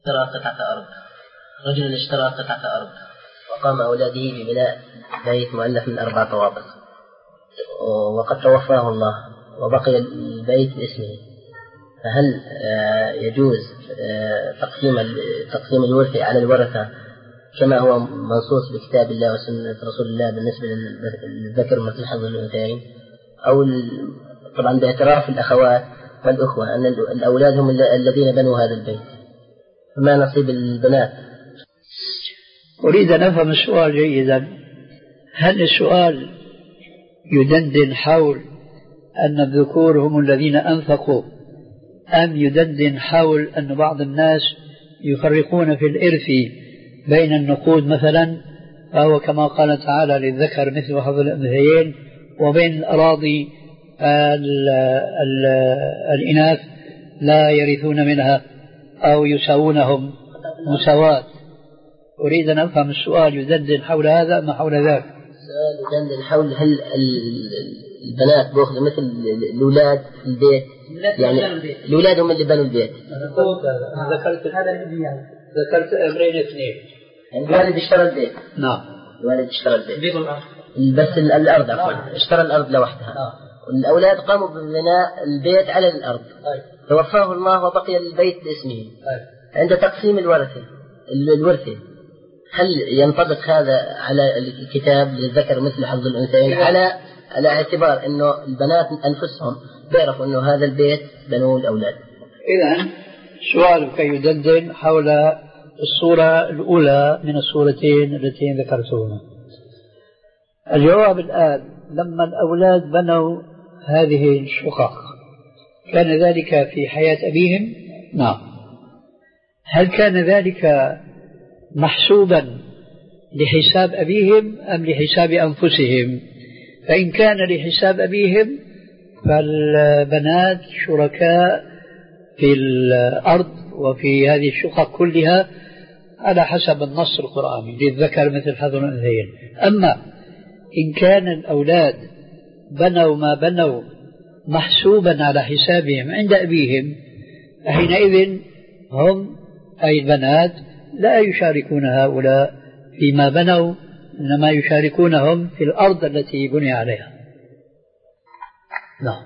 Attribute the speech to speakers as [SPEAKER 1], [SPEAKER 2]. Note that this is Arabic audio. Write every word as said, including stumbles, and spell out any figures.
[SPEAKER 1] اشترى قطعة أرض. رجل اشترى قطعة أرض وقام أولاده ببناء بيت مؤلف من أربع طوابق، وقد توفاه الله وبقي البيت باسمه، فهل يجوز تقسيم تقسيم الورث على الورثة كما هو منصوص بكتاب الله وسنة رسول الله بالنسبة للذكر مثل حظ الأنثيين، أو طبعا باعتراف الأخوات والأخوة أن الأولاد هم الذين بنوا هذا البيت، فما نصيب البنات؟
[SPEAKER 2] أريد أن أفهم السؤال جيدا. هل السؤال يدندن حول أن الذكور هم الذين أنفقوا، أم يدندن حول أن بعض الناس يفرقون في الإرث بين النقود مثلا، فهو كما قال تعالى للذكر مثل حظ الأنثيين، وبين الأراضي ال ال الإناث لا يرثون منها أو يساوونهم مساواة؟ أريد أن أفهم السؤال يدندن حول هذا ما حول ذاك.
[SPEAKER 1] السؤال يدندن حول هل البنات بأخذوا مثل الأولاد في البيت، يعني الأولاد هم اللي بنوا البيت.
[SPEAKER 2] ذكرت هذا ذكرت أمرين اثنين.
[SPEAKER 1] الوالد اشترى البيت.
[SPEAKER 2] نعم.
[SPEAKER 1] الوالد اشترى البيت. بس الأرض عفوا اشترى الأرض لوحدها. والأولاد قاموا ببناء البيت على الأرض. توفاه الله وبقي البيت باسمه. عند تقسيم الورثة الورثة هل ينطبق هذا على الكتاب للذكر مثل حظ الأنثيين، على على اعتبار إنه البنات أنفسهم بيعرفوا إنه هذا البيت بنوه الأولاد؟
[SPEAKER 2] إذن سؤالك يدندن حول الصورة الأولى من الصورتين التي ذكرتهما. الجواب الآن: لما الأولاد بنوا هذه الشقق كان ذلك في حياة أبيهم؟ نعم. هل كان ذلك محسوبا لحساب أبيهم أم لحساب أنفسهم؟ فإن كان لحساب أبيهم فالبنات شركاء في الأرض وفي هذه الشقق كلها على حسب النص القرآني للذكر مثل حظ الأنثيين. أما إن كان الأولاد بنوا ما بنوا محسوبا على حسابهم عند أبيهم، حينئذ هم أي البنات لا يشاركون هؤلاء فيما بنوا، إنما يشاركونهم في الأرض التي بني عليها. نعم.